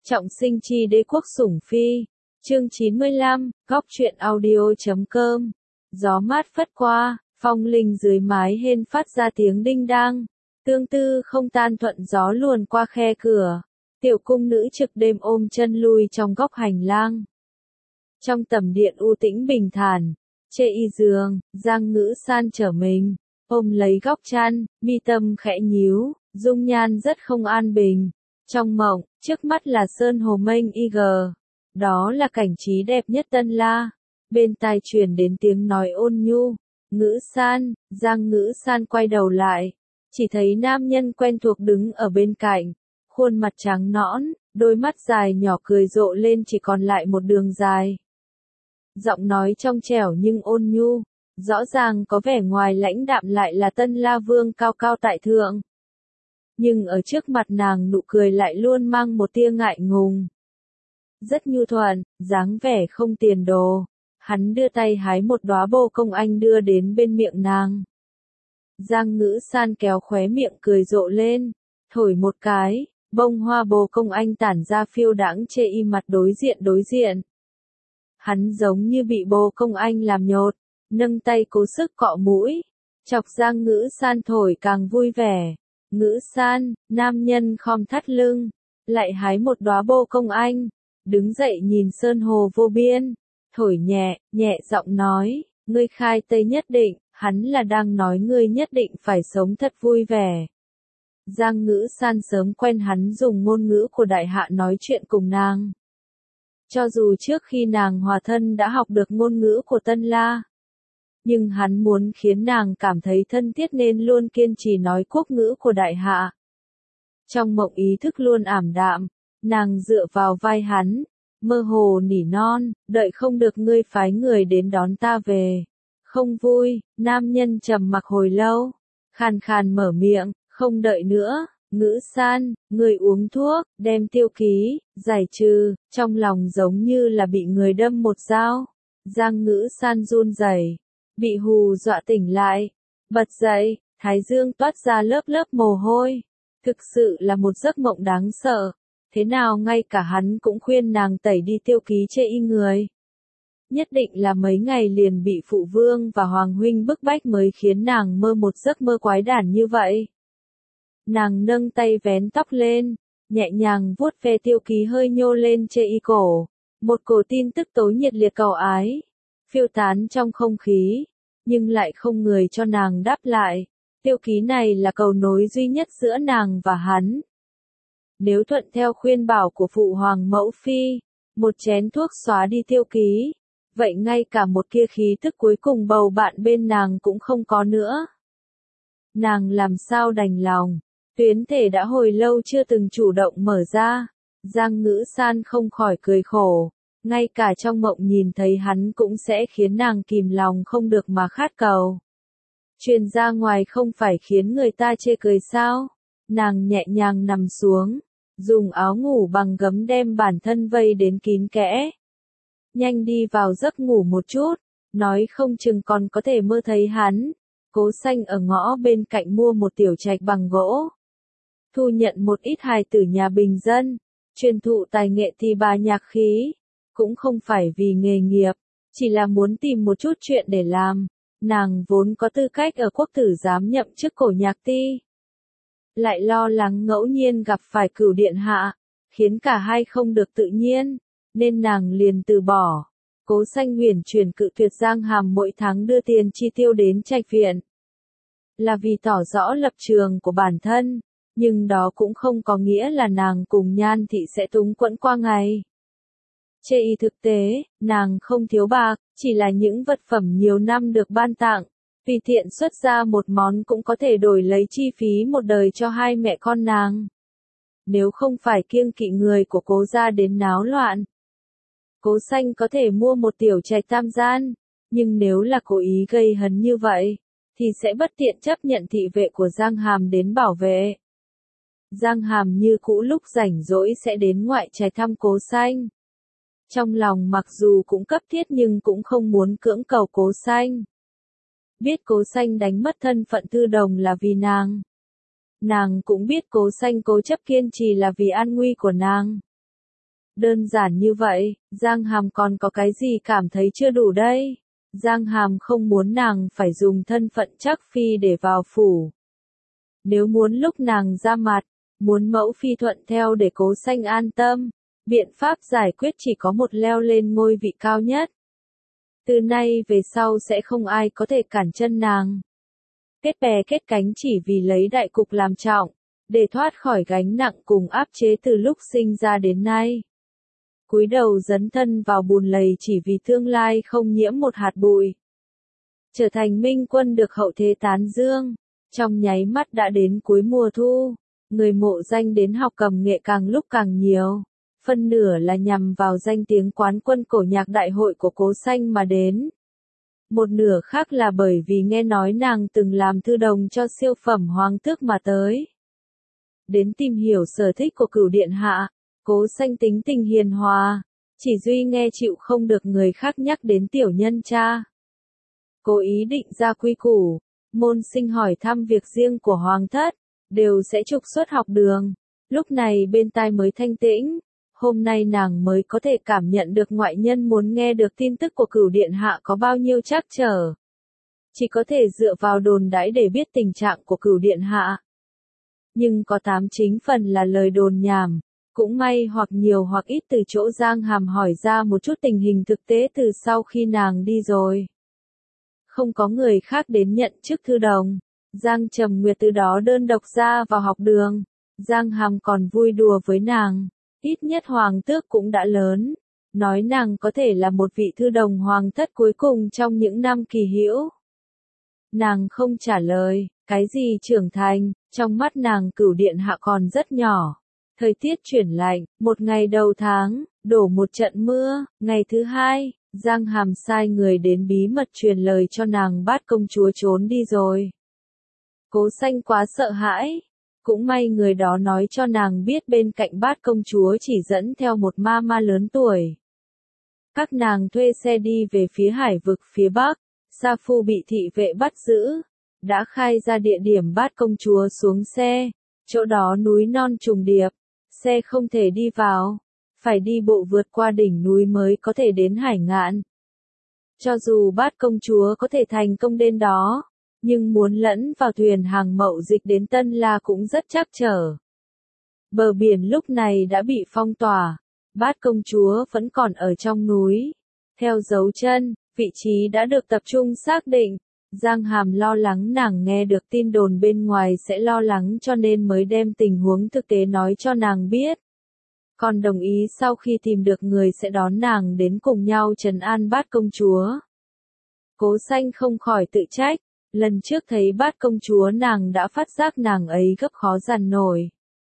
Trọng sinh chi đế quốc sủng phi. Chương 95, góc truyện audio.com. Gió mát phất qua, phong linh dưới mái hên phát ra tiếng đinh đang. Tương tư không tan thuận gió luồn qua khe cửa. Tiểu cung nữ trực đêm ôm chân lui trong góc hành lang. Trong tầm điện u tĩnh bình thản, chê y giường, Giang Ngữ San trở mình, ôm lấy góc chăn, mi tâm khẽ nhíu, dung nhan rất không an bình. Trong mộng, trước mắt là sơn hồ mênh IG. Đó là cảnh trí đẹp nhất Tân La. Bên tai truyền đến tiếng nói ôn nhu. Ngữ San. Giang Ngữ San quay đầu lại. Chỉ thấy nam nhân quen thuộc đứng ở bên cạnh. Khuôn mặt trắng nõn, đôi mắt dài nhỏ cười rộ lên chỉ còn lại một đường dài. Giọng nói trong trẻo nhưng ôn nhu. Rõ ràng có vẻ ngoài lãnh đạm lại là Tân La Vương cao cao tại thượng. Nhưng ở trước mặt nàng nụ cười lại luôn mang một tia ngại ngùng. Rất nhu thuận, dáng vẻ không tiền đồ. Hắn đưa tay hái một đóa bồ công anh đưa đến bên miệng nàng. Giang Ngữ San kéo khóe miệng cười rộ lên, thổi một cái, bông hoa bồ công anh tản ra phiêu đãng chê y mặt đối diện. Hắn giống như bị bồ công anh làm nhột, nâng tay cố sức cọ mũi, chọc Giang Ngữ San thổi càng vui vẻ. Ngữ San, nam nhân khom thắt lưng, lại hái một đóa bồ công anh, đứng dậy nhìn sơn hồ vô biên, thổi nhẹ giọng nói, ngươi khai tây nhất định, hắn là đang nói ngươi nhất định phải sống thật vui vẻ. Giang Ngữ San sớm quen hắn dùng ngôn ngữ của đại hạ nói chuyện cùng nàng. Cho dù trước khi nàng hòa thân đã học được ngôn ngữ của Tân La, nhưng hắn muốn khiến nàng cảm thấy thân thiết nên luôn kiên trì nói quốc ngữ của đại hạ. Trong mộng ý thức luôn ảm đạm, nàng dựa vào vai hắn, mơ hồ nỉ non, đợi không được ngươi phái người đến đón ta về. Không vui, nam nhân trầm mặc hồi lâu, khàn khàn mở miệng, không đợi nữa, Ngữ San, ngươi uống thuốc, đem tiêu ký, giải trừ, trong lòng giống như là bị người đâm một dao. Giang Ngữ San run rẩy, bị hù dọa tỉnh lại, bật dậy, thái dương toát ra lớp mồ hôi. Thực sự là một giấc mộng đáng sợ. Thế nào ngay cả hắn cũng khuyên nàng tẩy đi tiêu ký chê y người. Nhất định là mấy ngày liền bị phụ vương và hoàng huynh bức bách mới khiến nàng mơ một giấc mơ quái đản như vậy. Nàng nâng tay vén tóc lên, nhẹ nhàng vuốt ve tiêu ký hơi nhô lên chê y cổ. Một cổ tin tức tối nhiệt liệt cầu ái, phiêu tán trong không khí, nhưng lại không người cho nàng đáp lại. Tiêu ký này là cầu nối duy nhất giữa nàng và hắn. Nếu thuận theo khuyên bảo của phụ hoàng mẫu phi, một chén thuốc xóa đi tiêu ký, vậy ngay cả một kia khí tức cuối cùng bầu bạn bên nàng cũng không có nữa. Nàng làm sao đành lòng, tuyến thể đã hồi lâu chưa từng chủ động mở ra. Giang Ngữ San không khỏi cười khổ, ngay cả trong mộng nhìn thấy hắn cũng sẽ khiến nàng kìm lòng không được mà khát cầu. Truyền ra ngoài không phải khiến người ta chê cười sao? Nàng nhẹ nhàng nằm xuống, dùng áo ngủ bằng gấm đem bản thân vây đến kín kẽ. Nhanh đi vào giấc ngủ một chút, nói không chừng còn có thể mơ thấy hắn. Cố Xanh ở ngõ bên cạnh mua một tiểu trạch bằng gỗ. Thu nhận một ít hài tử nhà bình dân, truyền thụ tài nghệ thi ba nhạc khí. Cũng không phải vì nghề nghiệp, chỉ là muốn tìm một chút chuyện để làm. Nàng vốn có tư cách ở quốc tử giám nhậm chức cổ nhạc ti. Lại lo lắng ngẫu nhiên gặp phải Cửu điện hạ, khiến cả hai không được tự nhiên, nên nàng liền từ bỏ. Cố Xanh huyền chuyển cự tuyệt Giang Hàm mỗi tháng đưa tiền chi tiêu đến trạch viện. Là vì tỏ rõ lập trường của bản thân, nhưng đó cũng không có nghĩa là nàng cùng Nhan thị sẽ túng quẫn qua ngày. Chê y thực tế, nàng không thiếu bạc, chỉ là những vật phẩm nhiều năm được ban tặng, tùy tiện xuất ra một món cũng có thể đổi lấy chi phí một đời cho hai mẹ con nàng. Nếu không phải kiêng kỵ người của Cố gia đến náo loạn, Cố Xanh có thể mua một tiểu trạch tam gian, nhưng nếu là cố ý gây hấn như vậy, thì sẽ bất tiện chấp nhận thị vệ của Giang Hàm đến bảo vệ. Giang Hàm như cũ lúc rảnh rỗi sẽ đến ngoại trạch thăm Cố Xanh. Trong lòng mặc dù cũng cấp thiết nhưng cũng không muốn cưỡng cầu Cố Xanh. Biết Cố Xanh đánh mất thân phận thư đồng là vì nàng. Nàng cũng biết Cố Xanh cố chấp kiên trì là vì an nguy của nàng. Đơn giản như vậy, Giang Hàm còn có cái gì cảm thấy chưa đủ đây? Giang Hàm không muốn nàng phải dùng thân phận Trác Phi để vào phủ. Nếu muốn lúc nàng ra mặt, muốn mẫu phi thuận theo để Cố Xanh an tâm, biện pháp giải quyết chỉ có một, leo lên ngôi vị cao nhất. Từ nay về sau sẽ không ai có thể cản chân nàng. Kết bè kết cánh chỉ vì lấy đại cục làm trọng, để thoát khỏi gánh nặng cùng áp chế từ lúc sinh ra đến nay. Cúi đầu dấn thân vào bùn lầy chỉ vì tương lai không nhiễm một hạt bụi. Trở thành minh quân được hậu thế tán dương, trong nháy mắt đã đến cuối mùa thu, người mộ danh đến học cầm nghệ càng lúc càng nhiều. Phân nửa là nhằm vào danh tiếng quán quân cổ nhạc đại hội của Cố Xanh mà đến. Một nửa khác là bởi vì nghe nói nàng từng làm thư đồng cho siêu phẩm hoàng tước mà tới. Đến tìm hiểu sở thích của Cửu điện hạ, Cố Xanh tính tình hiền hòa, chỉ duy nghe chịu không được người khác nhắc đến tiểu nhân cha. Cố ý định ra quy củ, môn sinh hỏi thăm việc riêng của hoàng thất, đều sẽ trục xuất học đường. Lúc này bên tai mới thanh tĩnh, hôm nay nàng mới có thể cảm nhận được ngoại nhân muốn nghe được tin tức của Cửu điện hạ có bao nhiêu trắc trở. Chỉ có thể dựa vào đồn đãi để biết tình trạng của Cửu điện hạ. Nhưng có 89 phần là lời đồn nhảm, cũng may hoặc nhiều hoặc ít từ chỗ Giang Hàm hỏi ra một chút tình hình thực tế từ sau khi nàng đi rồi. Không có người khác đến nhận chức thư đồng, Giang Trầm Nguyệt từ đó đơn độc ra vào học đường, Giang Hàm còn vui đùa với nàng, ít nhất hoàng tước cũng đã lớn, nói nàng có thể là một vị thư đồng hoàng thất cuối cùng trong những năm kỳ hữu. Nàng không trả lời, cái gì trưởng thành, trong mắt nàng Cửu điện hạ còn rất nhỏ. Thời tiết chuyển lạnh, một ngày đầu tháng, đổ một trận mưa, ngày thứ hai, Giang Hàm sai người đến bí mật truyền lời cho nàng Bát công chúa trốn đi rồi. Cố Xanh quá sợ hãi, cũng may người đó nói cho nàng biết bên cạnh Bát công chúa chỉ dẫn theo một ma ma lớn tuổi. Các nàng thuê xe đi về phía hải vực phía bắc, Sa Phu bị thị vệ bắt giữ, đã khai ra địa điểm Bát công chúa xuống xe, chỗ đó núi non trùng điệp, xe không thể đi vào, phải đi bộ vượt qua đỉnh núi mới có thể đến hải ngạn. Cho dù Bát công chúa có thể thành công đến đó, nhưng muốn lẫn vào thuyền hàng mậu dịch đến Tân La cũng rất trắc trở. Bờ biển lúc này đã bị phong tỏa, Bát công chúa vẫn còn ở trong núi. Theo dấu chân, vị trí đã được tập trung xác định. Giang Hàm lo lắng nàng nghe được tin đồn bên ngoài sẽ lo lắng cho nên mới đem tình huống thực tế nói cho nàng biết. Còn đồng ý sau khi tìm được người sẽ đón nàng đến cùng nhau trấn an Bát công chúa. Cố Xanh không khỏi tự trách, lần trước thấy Bát công chúa nàng đã phát giác nàng ấy gấp khó dằn nổi.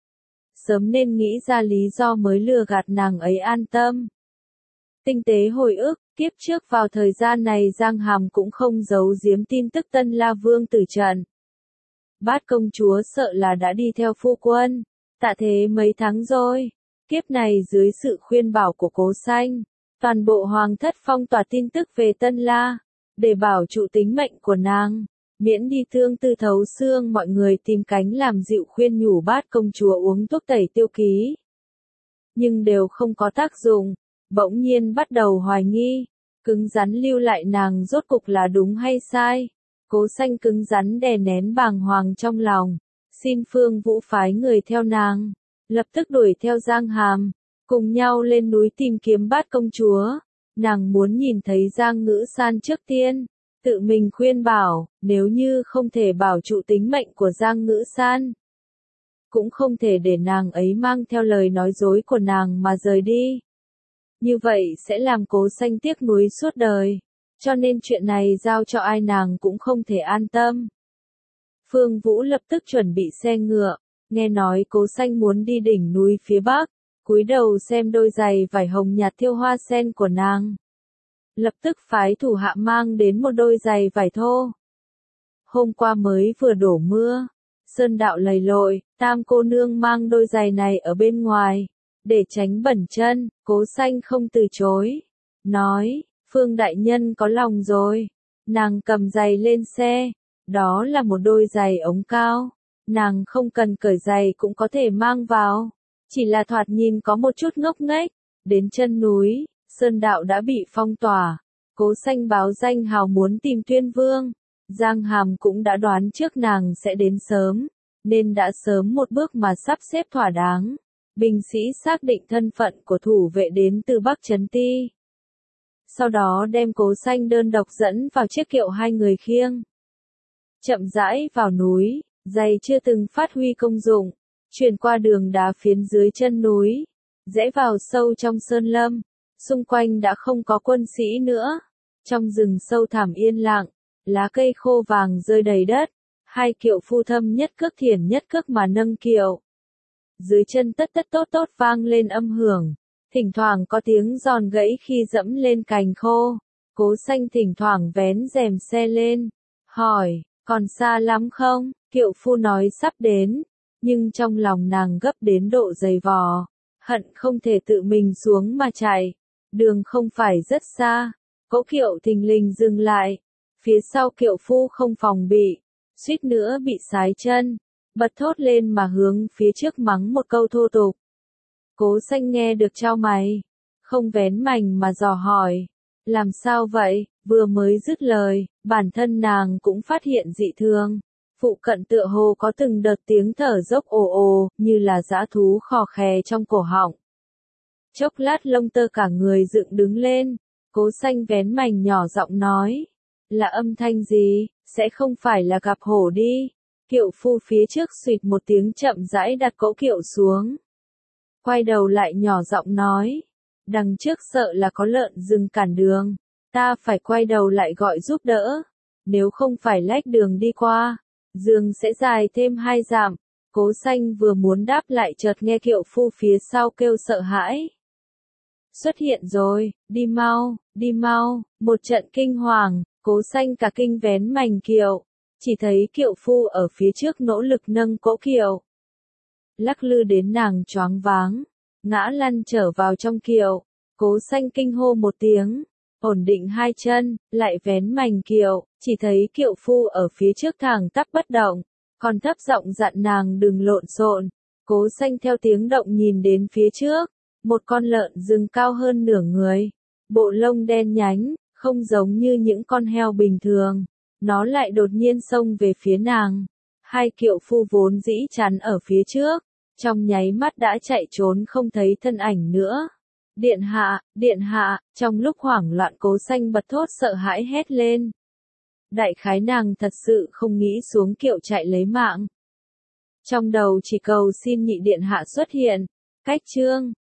Sớm nên nghĩ ra lý do mới lừa gạt nàng ấy an tâm. Tinh tế hồi ức, kiếp trước vào thời gian này Giang Hàm cũng không giấu giếm tin tức Tân La Vương tử trận. Bát công chúa sợ là đã đi theo phu quân, tạ thế mấy tháng rồi. Kiếp này dưới sự khuyên bảo của Cố Xanh, toàn bộ hoàng thất phong tỏa tin tức về Tân La, để bảo trụ tính mệnh của nàng, miễn đi thương tư thấu xương. Mọi người tìm cánh làm dịu khuyên nhủ Bát công chúa uống thuốc tẩy tiêu ký. Nhưng đều không có tác dụng, bỗng nhiên bắt đầu hoài nghi, cứng rắn lưu lại nàng rốt cục là đúng hay sai. Cố Xanh cứng rắn đè nén bàng hoàng trong lòng, xin Phương Vũ phái người theo nàng, lập tức đuổi theo Giang Hàm, cùng nhau lên núi tìm kiếm Bát công chúa. Nàng muốn nhìn thấy Giang Ngữ San trước tiên, tự mình khuyên bảo, nếu như không thể bảo trụ tính mệnh của Giang Ngữ San, cũng không thể để nàng ấy mang theo lời nói dối của nàng mà rời đi. Như vậy sẽ làm Cố Xanh tiếc nuối suốt đời, cho nên chuyện này giao cho ai nàng cũng không thể an tâm. Phương Vũ lập tức chuẩn bị xe ngựa, nghe nói Cố Xanh muốn đi đỉnh núi phía bắc, cúi đầu xem đôi giày vải hồng nhạt thêu hoa sen của nàng. Lập tức phái thủ hạ mang đến một đôi giày vải thô. Hôm qua mới vừa đổ mưa, sơn đạo lầy lội, Tam cô nương mang đôi giày này ở bên ngoài, để tránh bẩn chân. Cố Xanh không từ chối, nói, Phương đại nhân có lòng rồi. Nàng cầm giày lên xe, đó là một đôi giày ống cao, nàng không cần cởi giày cũng có thể mang vào, chỉ là thoạt nhìn có một chút ngốc nghếch, Đến chân núi, sơn đạo đã bị phong tỏa. Cố Xanh báo danh hào muốn tìm Tuyên Vương. Giang Hàm cũng đã đoán trước nàng sẽ đến sớm, nên đã sớm một bước mà sắp xếp thỏa đáng. Binh sĩ xác định thân phận của thủ vệ đến từ Bắc Trấn Ti. Sau đó đem Cố Xanh đơn độc dẫn vào chiếc kiệu hai người khiêng. Chậm rãi vào núi, giày chưa từng phát huy công dụng, chuyển qua đường đá phiến dưới chân núi, rẽ vào sâu trong sơn lâm, xung quanh đã không có quân sĩ nữa. Trong rừng sâu thẳm yên lặng, lá cây khô vàng rơi đầy đất, hai kiệu phu thâm nhất cước thiển nhất cước mà nâng kiệu. Dưới chân tất tất tốt tốt vang lên âm hưởng, thỉnh thoảng có tiếng giòn gãy khi dẫm lên cành khô. Cố Xanh thỉnh thoảng vén rèm xe lên, hỏi, còn xa lắm không? Kiệu phu nói sắp đến, nhưng trong lòng nàng gấp đến độ dày vò, hận không thể tự mình xuống mà chạy. Đường không phải rất xa, cỗ kiệu thình lình dừng lại, phía sau kiệu phu không phòng bị, suýt nữa bị sái chân, bật thốt lên mà hướng phía trước mắng một câu thô tục. Cố Xanh nghe được chau mày, không vén mành mà dò hỏi, làm sao vậy? Vừa mới dứt lời, bản thân nàng cũng phát hiện dị thường. Phụ cận tựa hồ có từng đợt tiếng thở dốc ồ ồ, như là dã thú khò khè trong cổ họng. Chốc lát lông tơ cả người dựng đứng lên, Cố Xanh vén mành nhỏ giọng nói, là âm thanh gì, sẽ không phải là gặp hổ đi. Kiệu phu phía trước xụt một tiếng chậm rãi đặt cỗ kiệu xuống. Quay đầu lại nhỏ giọng nói, đằng trước sợ là có lợn rừng cản đường, ta phải quay đầu lại gọi giúp đỡ, nếu không phải lách đường đi qua, đường sẽ dài thêm 2 dặm. Cố Xanh vừa muốn đáp lại chợt nghe kiệu phu phía sau kêu sợ hãi. Xuất hiện rồi, đi mau, một trận kinh hoàng, Cố Xanh cả kinh vén mành kiệu, chỉ thấy kiệu phu ở phía trước nỗ lực nâng cỗ kiệu. Lắc lư đến nàng choáng váng, ngã lăn trở vào trong kiệu. Cố Xanh kinh hô một tiếng, ổn định hai chân, lại vén mành kiệu, chỉ thấy kiệu phu ở phía trước thẳng tắp bất động, còn thấp giọng dặn nàng đừng lộn xộn. Cố Xanh theo tiếng động nhìn đến phía trước, một con lợn rừng cao hơn nửa người, bộ lông đen nhánh, không giống như những con heo bình thường, nó lại đột nhiên xông về phía nàng. Hai kiệu phu vốn dĩ chắn ở phía trước, trong nháy mắt đã chạy trốn không thấy thân ảnh nữa. Điện hạ, trong lúc hoảng loạn Cố Xanh bật thốt sợ hãi hét lên. Đại khái nàng thật sự không nghĩ xuống kiệu chạy lấy mạng. Trong đầu chỉ cầu xin nhị điện hạ xuất hiện. Cách chương